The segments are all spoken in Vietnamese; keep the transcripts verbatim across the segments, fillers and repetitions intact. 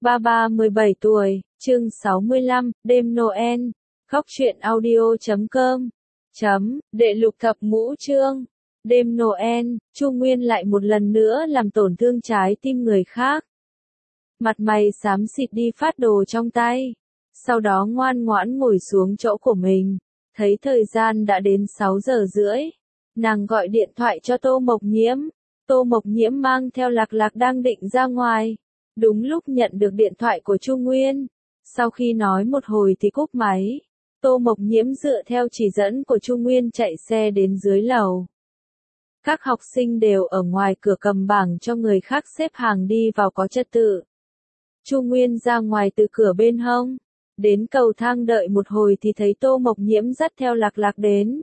Ba ba mười bảy tuổi, chương sáu mươi lăm, đêm Noel, góc truyện audio chấm com, chấm, đệ lục thập ngũ chương, đêm Noel, Chu Nguyên lại một lần nữa làm tổn thương trái tim người khác. Mặt mày xám xịt đi phát đồ trong tay, sau đó ngoan ngoãn ngồi xuống chỗ của mình, thấy thời gian đã đến sáu giờ rưỡi, nàng gọi điện thoại cho Tô Mộc Nhiễm, Tô Mộc Nhiễm mang theo Lạc Lạc đang định ra ngoài. Đúng lúc nhận được điện thoại của Chu Nguyên, sau khi nói một hồi thì cúp máy, Tô Mộc Nhiễm dựa theo chỉ dẫn của Chu Nguyên chạy xe đến dưới lầu. Các học sinh đều ở ngoài cửa cầm bảng cho người khác xếp hàng đi vào có trật tự. Chu Nguyên ra ngoài từ cửa bên hông, đến cầu thang đợi một hồi thì thấy Tô Mộc Nhiễm dắt theo Lạc Lạc đến.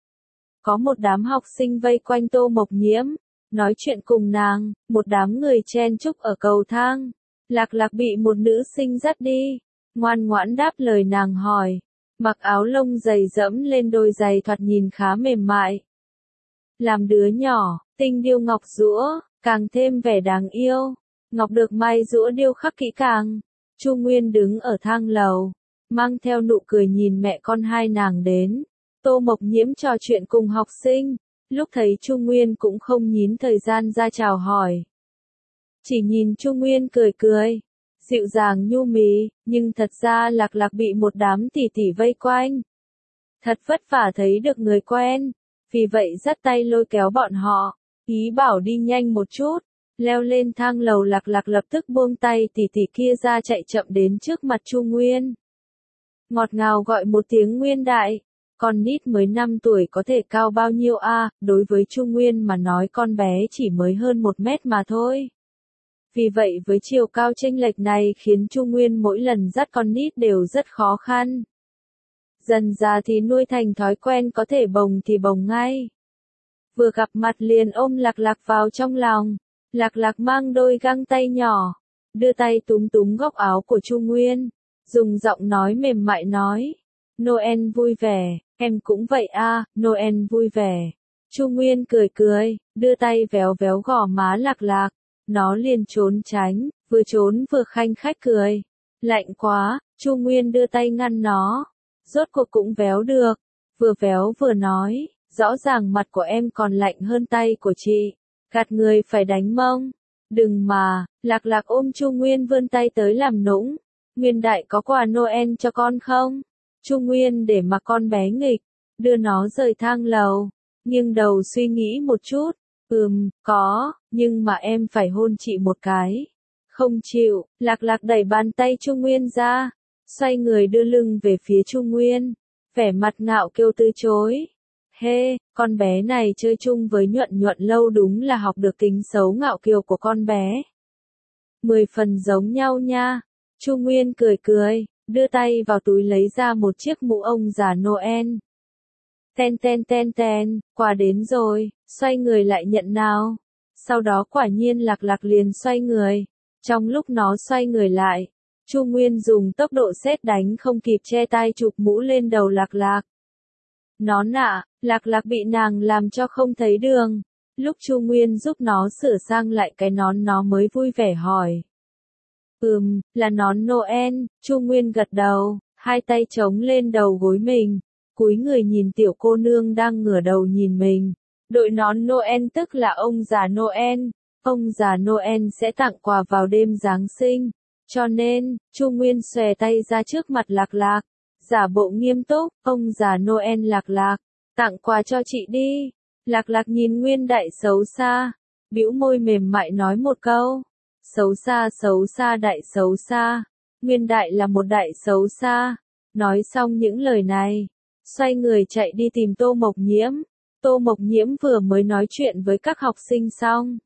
Có một đám học sinh vây quanh Tô Mộc Nhiễm, nói chuyện cùng nàng, một đám người chen chúc ở cầu thang. Lạc Lạc bị một nữ sinh dắt đi, ngoan ngoãn đáp lời nàng hỏi, mặc áo lông dày dẫm lên đôi giày thoạt nhìn khá mềm mại. Làm đứa nhỏ, tinh điêu ngọc giũa, càng thêm vẻ đáng yêu, ngọc được may giũa điêu khắc kỹ càng. Chu Nguyên đứng ở thang lầu, mang theo nụ cười nhìn mẹ con hai nàng đến. Tô Mộc Nhiễm trò chuyện cùng học sinh. Lúc thấy Chu Nguyên cũng không nhín thời gian ra chào hỏi. Chỉ nhìn Chu Nguyên cười cười, dịu dàng nhu mì, nhưng thật ra Lạc Lạc bị một đám tỷ tỷ vây quanh. Thật vất vả thấy được người quen, vì vậy dắt tay lôi kéo bọn họ, ý bảo đi nhanh một chút. Leo lên thang lầu Lạc Lạc lập tức buông tay tỷ tỷ kia ra chạy chậm đến trước mặt Chu Nguyên. Ngọt ngào gọi một tiếng Nguyên đại. Con nít mới năm tuổi có thể cao bao nhiêu a? À? Đối với Chu Nguyên mà nói con bé chỉ mới hơn một mét mà thôi. Vì vậy với chiều cao chênh lệch này khiến Chu Nguyên mỗi lần dắt con nít đều rất khó khăn. Dần già thì nuôi thành thói quen có thể bồng thì bồng ngay. Vừa gặp mặt liền ôm Lạc Lạc vào trong lòng. Lạc Lạc mang đôi găng tay nhỏ, đưa tay túm túm góc áo của Chu Nguyên, dùng giọng nói mềm mại nói. Noel vui vẻ, em cũng vậy a, à, Noel vui vẻ. Chu Nguyên cười cười, đưa tay véo véo gò má Lạc Lạc, nó liền trốn tránh, vừa trốn vừa khanh khách cười. Lạnh quá, Chu Nguyên đưa tay ngăn nó, rốt cuộc cũng véo được, vừa véo vừa nói, rõ ràng mặt của em còn lạnh hơn tay của chị, gạt người phải đánh mông. Đừng mà, Lạc Lạc ôm Chu Nguyên vươn tay tới làm nũng, Nguyên đại có quà Noel cho con không? Chu Nguyên để mặc con bé nghịch, đưa nó rời thang lầu, nghiêng đầu suy nghĩ một chút, ừm, có, nhưng mà em phải hôn chị một cái. Không chịu, Lạc Lạc đẩy bàn tay Chu Nguyên ra, xoay người đưa lưng về phía Chu Nguyên, vẻ mặt ngạo kiêu từ chối. Hê, con bé này chơi chung với Nhuận Nhuận lâu đúng là học được tính xấu ngạo kiều của con bé. Mười phần giống nhau nha. Chu Nguyên cười cười, đưa tay vào túi lấy ra một chiếc mũ ông già Noel. Ten ten ten ten, quà đến rồi, xoay người lại nhận nào. Sau đó quả nhiên Lạc Lạc liền xoay người. Trong lúc nó xoay người lại, Chu Nguyên dùng tốc độ sét đánh không kịp che tay chụp mũ lên đầu Lạc Lạc. Nó nạ, Lạc Lạc bị nàng làm cho không thấy đường. Lúc Chu Nguyên giúp nó sửa sang lại cái nón nó mới vui vẻ hỏi. Ừm, là nón Noel. Chu Nguyên gật đầu, hai tay chống lên đầu gối mình, cúi người nhìn tiểu cô nương đang ngửa đầu nhìn mình. Đội nón Noel tức là ông già Noel, ông già Noel sẽ tặng quà vào đêm Giáng sinh, cho nên, Chu Nguyên xòe tay ra trước mặt Lạc Lạc, giả bộ nghiêm túc, ông già Noel Lạc Lạc, tặng quà cho chị đi. Lạc Lạc nhìn Nguyên đại xấu xa, bĩu môi mềm mại nói một câu. Xấu xa xấu xa đại xấu xa, Nguyên đại là một đại xấu xa. Nói xong những lời này, xoay người chạy đi tìm Tô Mộc Nhiễm. Tô Mộc Nhiễm vừa mới nói chuyện với các học sinh xong,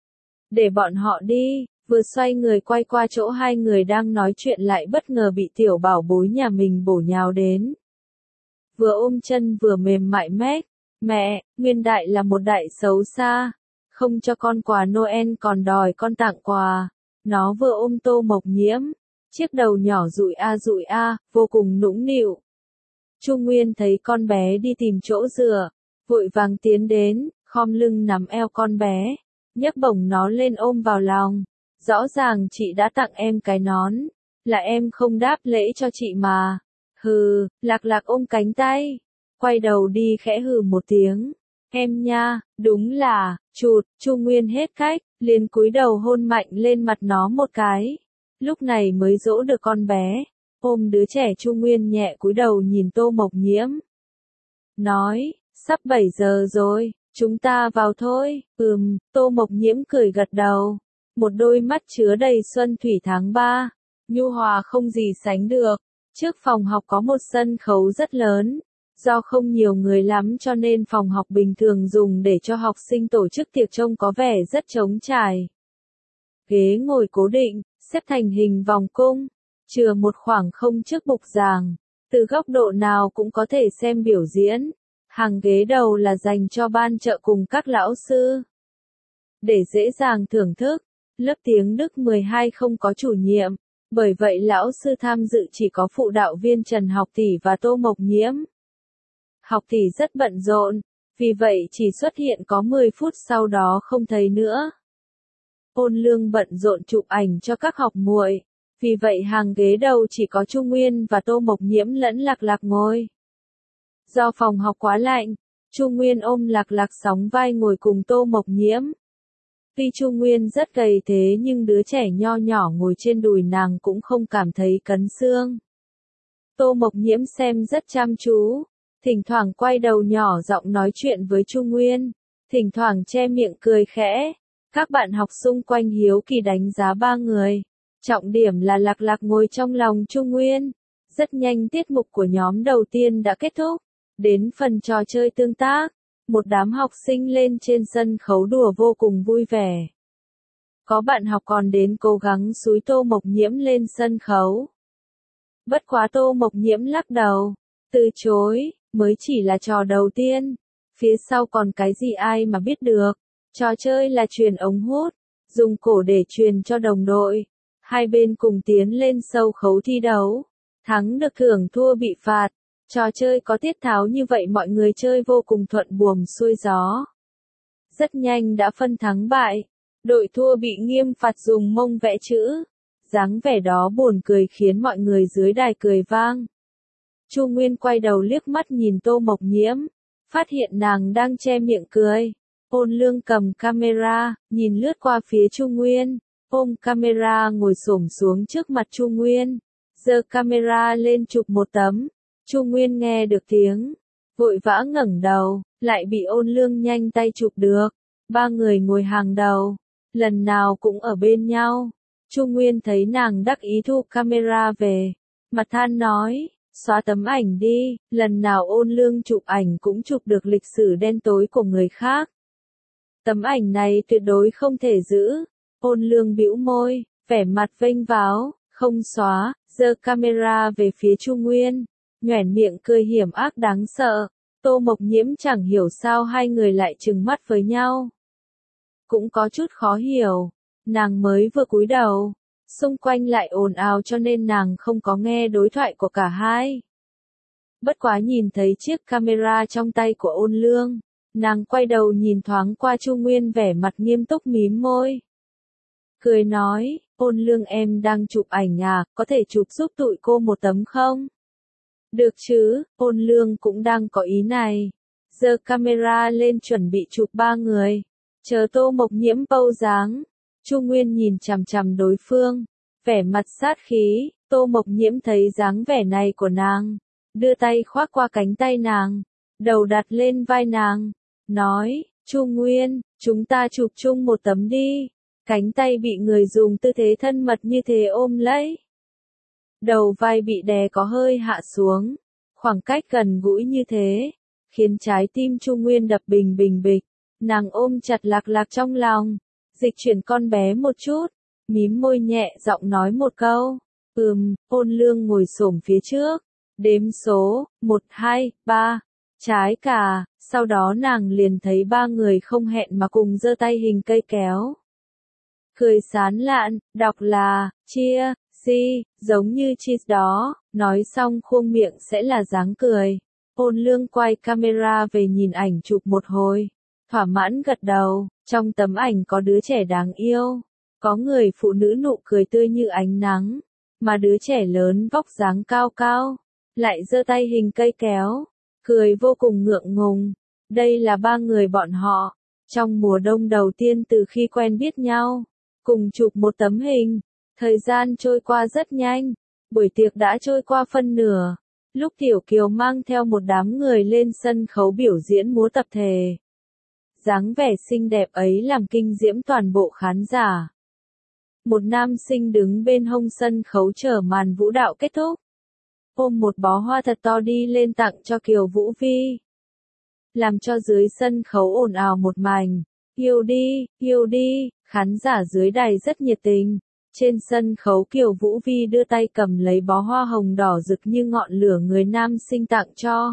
để bọn họ đi, vừa xoay người quay qua chỗ hai người đang nói chuyện lại bất ngờ bị tiểu bảo bối nhà mình bổ nhào đến. Vừa ôm chân vừa mềm mại mét, mẹ, Nguyên đại là một đại xấu xa. Không cho con quà Noel còn đòi con tặng quà. Nó vừa ôm Tô Mộc Nhiễm, chiếc đầu nhỏ rụi a rụi a, vô cùng nũng nịu. Chu Nguyên thấy con bé đi tìm chỗ dựa, vội vàng tiến đến, khom lưng nắm eo con bé, nhấc bổng nó lên ôm vào lòng, Rõ ràng chị đã tặng em cái nón, là em không đáp lễ cho chị mà. Hừ, Lạc Lạc ôm cánh tay, quay đầu đi khẽ hừ một tiếng. Em nha, đúng là, chụt, Chu Nguyên hết cách, liền cúi đầu hôn mạnh lên mặt nó một cái. Lúc này mới dỗ được con bé, ôm đứa trẻ Chu Nguyên nhẹ cúi đầu nhìn Tô Mộc Nhiễm. Nói, sắp bảy giờ rồi, chúng ta vào thôi. Ừm, Tô Mộc Nhiễm cười gật đầu, một đôi mắt chứa đầy xuân thủy tháng ba, nhu hòa không gì sánh được. Trước phòng học có một sân khấu rất lớn. Do không nhiều người lắm cho nên phòng học bình thường dùng để cho học sinh tổ chức tiệc trông có vẻ rất trống trải. Ghế ngồi cố định, xếp thành hình vòng cung, chừa một khoảng không trước bục giảng, từ góc độ nào cũng có thể xem biểu diễn. Hàng ghế đầu là dành cho ban trợ cùng các lão sư. Để dễ dàng thưởng thức, lớp tiếng Đức mười hai không có chủ nhiệm, bởi vậy lão sư tham dự chỉ có phụ đạo viên Trần Học Tỷ và Tô Mộc Nhiễm. Học Tỷ rất bận rộn, vì vậy chỉ xuất hiện có mười phút sau đó không thấy nữa. Ôn Lương bận rộn chụp ảnh cho các học muội, vì vậy hàng ghế đầu chỉ có Chu Nguyên và Tô Mộc Nhiễm lẫn Lạc Lạc ngồi. Do phòng học quá lạnh, Chu Nguyên ôm Lạc Lạc sóng vai ngồi cùng Tô Mộc Nhiễm. Tuy Chu Nguyên rất gầy thế nhưng đứa trẻ nho nhỏ ngồi trên đùi nàng cũng không cảm thấy cấn xương. Tô Mộc Nhiễm xem rất chăm chú, thỉnh thoảng quay đầu nhỏ giọng nói chuyện với Chu Nguyên, thỉnh thoảng che miệng cười khẽ. Các bạn học xung quanh hiếu kỳ đánh giá ba người. Trọng điểm là Lạc Lạc ngồi trong lòng Chu Nguyên. Rất nhanh tiết mục của nhóm đầu tiên đã kết thúc. Đến phần trò chơi tương tác, một đám học sinh lên trên sân khấu đùa vô cùng vui vẻ. Có bạn học còn đến cố gắng xúi Tô Mộc Nhiễm lên sân khấu. Bất quá Tô Mộc Nhiễm lắc đầu, từ chối, mới chỉ là trò đầu tiên. Phía sau còn cái gì ai mà biết được. Trò chơi là truyền ống hút, dùng cổ để truyền cho đồng đội. Hai bên cùng tiến lên sâu khấu thi đấu. Thắng được thưởng, thua bị phạt. Trò chơi có tiết tháo như vậy mọi người chơi vô cùng thuận buồm xuôi gió. Rất nhanh đã phân thắng bại. Đội thua bị nghiêm phạt dùng mông vẽ chữ. Dáng vẻ đó buồn cười khiến mọi người dưới đài cười vang. Chu Nguyên quay đầu liếc mắt nhìn Tô Mộc Nhiễm, phát hiện nàng đang che miệng cười. Ôn Lương cầm camera, nhìn lướt qua phía Chu Nguyên, ôm camera ngồi xổm xuống trước mặt Chu Nguyên, giơ camera lên chụp một tấm. Chu Nguyên nghe được tiếng, vội vã ngẩng đầu, lại bị Ôn Lương nhanh tay chụp được. Ba người ngồi hàng đầu, lần nào cũng ở bên nhau. Chu Nguyên thấy nàng đắc ý thu camera về, mặt than nói, xóa tấm ảnh đi, lần nào Ôn Lương chụp ảnh cũng chụp được lịch sử đen tối của người khác. Tấm ảnh này tuyệt đối không thể giữ. Ôn Lương bĩu môi, vẻ mặt vênh váo, không xóa, giơ camera về phía Chu Nguyên, nhoẻn miệng cười hiểm ác đáng sợ. Tô Mộc Nhiễm chẳng hiểu sao hai người lại trừng mắt với nhau. Cũng có chút khó hiểu, nàng mới vừa cúi đầu, xung quanh lại ồn ào cho nên nàng không có nghe đối thoại của cả hai. Bất quá nhìn thấy chiếc camera trong tay của Ôn Lương, nàng quay đầu nhìn thoáng qua Chu Nguyên vẻ mặt nghiêm túc mím môi. Cười nói, Ôn Lương em đang chụp ảnh à, có thể chụp giúp tụi cô một tấm không? Được chứ, Ôn Lương cũng đang có ý này. Giơ camera lên chuẩn bị chụp ba người. Chờ Tô Mộc Nhiễm bâu dáng. Chu Nguyên nhìn chằm chằm đối phương, vẻ mặt sát khí. Tô Mộc Nhiễm thấy dáng vẻ này của nàng, đưa tay khoác qua cánh tay nàng, đầu đặt lên vai nàng, nói, Chu Nguyên, chúng ta chụp chung một tấm đi. Cánh tay bị người dùng tư thế thân mật như thế ôm lấy. Đầu vai bị đè có hơi hạ xuống, khoảng cách gần gũi như thế, khiến trái tim Chu Nguyên đập bình bình bịch. Nàng ôm chặt Lạc Lạc trong lòng, dịch chuyển con bé một chút, mím môi nhẹ giọng nói một câu. Ừm, Ôn Lương ngồi xổm phía trước, đếm số, một, hai, ba, trái cà, sau đó nàng liền thấy ba người không hẹn mà cùng giơ tay hình cây kéo. Cười sán lạn, đọc là, chia, si, giống như cheese đó, nói xong khuôn miệng sẽ là dáng cười. Ôn Lương quay camera về nhìn ảnh chụp một hồi, thỏa mãn gật đầu, trong tấm ảnh có đứa trẻ đáng yêu. Có người phụ nữ nụ cười tươi như ánh nắng, mà đứa trẻ lớn vóc dáng cao cao, lại giơ tay hình cây kéo, cười vô cùng ngượng ngùng. Đây là ba người bọn họ, trong mùa đông đầu tiên từ khi quen biết nhau, cùng chụp một tấm hình. Thời gian trôi qua rất nhanh, buổi tiệc đã trôi qua phân nửa, lúc Tiểu Kiều mang theo một đám người lên sân khấu biểu diễn múa tập thể. Dáng vẻ xinh đẹp ấy làm kinh diễm toàn bộ khán giả. Một nam sinh đứng bên hông sân khấu chờ màn vũ đạo kết thúc, ôm một bó hoa thật to đi lên tặng cho Kiều Vũ Vi, làm cho dưới sân khấu ồn ào một mảnh. Yêu đi, yêu đi, khán giả dưới đài rất nhiệt tình. Trên sân khấu Kiều Vũ Vi đưa tay cầm lấy bó hoa hồng đỏ rực như ngọn lửa người nam sinh tặng cho,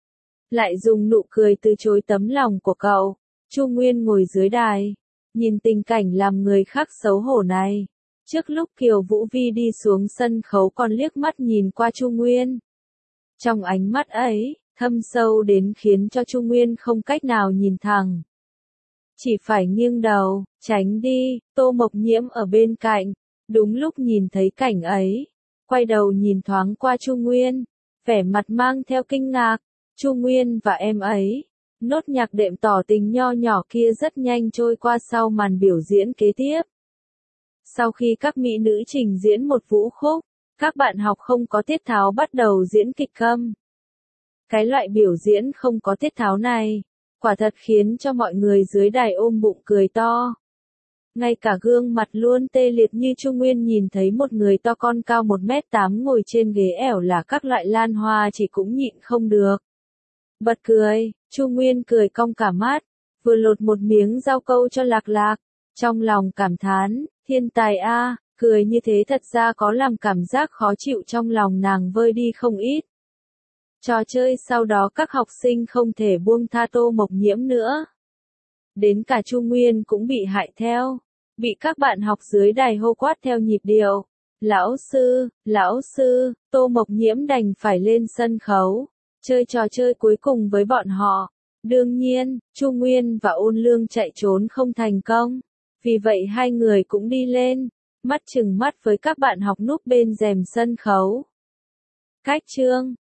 lại dùng nụ cười từ chối tấm lòng của cậu. Chu Nguyên ngồi dưới đài, nhìn tình cảnh làm người khác xấu hổ này. Trước lúc Kiều Vũ Vi đi xuống sân khấu còn liếc mắt nhìn qua Chu Nguyên. Trong ánh mắt ấy, thâm sâu đến khiến cho Chu Nguyên không cách nào nhìn thẳng, chỉ phải nghiêng đầu, tránh đi. Tô Mộc Nhiễm ở bên cạnh, đúng lúc nhìn thấy cảnh ấy, quay đầu nhìn thoáng qua Chu Nguyên, vẻ mặt mang theo kinh ngạc. Chu Nguyên và em ấy, nốt nhạc đệm tỏ tình nho nhỏ kia rất nhanh trôi qua sau màn biểu diễn kế tiếp. Sau khi các mỹ nữ trình diễn một vũ khúc, các bạn học không có tiết tháo bắt đầu diễn kịch câm. Cái loại biểu diễn không có tiết tháo này, quả thật khiến cho mọi người dưới đài ôm bụng cười to. Ngay cả gương mặt luôn tê liệt như Chu Nguyên nhìn thấy một người to con cao một mét tám ngồi trên ghế ẻo là các loại lan hoa chỉ cũng nhịn không được. Bật cười, Chu Nguyên cười cong cả mắt, vừa lột một miếng rau câu cho Lạc Lạc, trong lòng cảm thán, thiên tài a, cười như thế thật ra có làm cảm giác khó chịu trong lòng nàng vơi đi không ít. Trò chơi sau đó các học sinh không thể buông tha Tô Mộc Nhiễm nữa. Đến cả Chu Nguyên cũng bị hại theo, bị các bạn học dưới đài hô quát theo nhịp điệu. Lão sư, lão sư, Tô Mộc Nhiễm đành phải lên sân khấu, chơi trò chơi cuối cùng với bọn họ. Đương nhiên, Chu Nguyên và Ôn Lương chạy trốn không thành công, vì vậy hai người cũng đi lên, mắt chừng mắt với các bạn học núp bên rèm sân khấu. Cách chương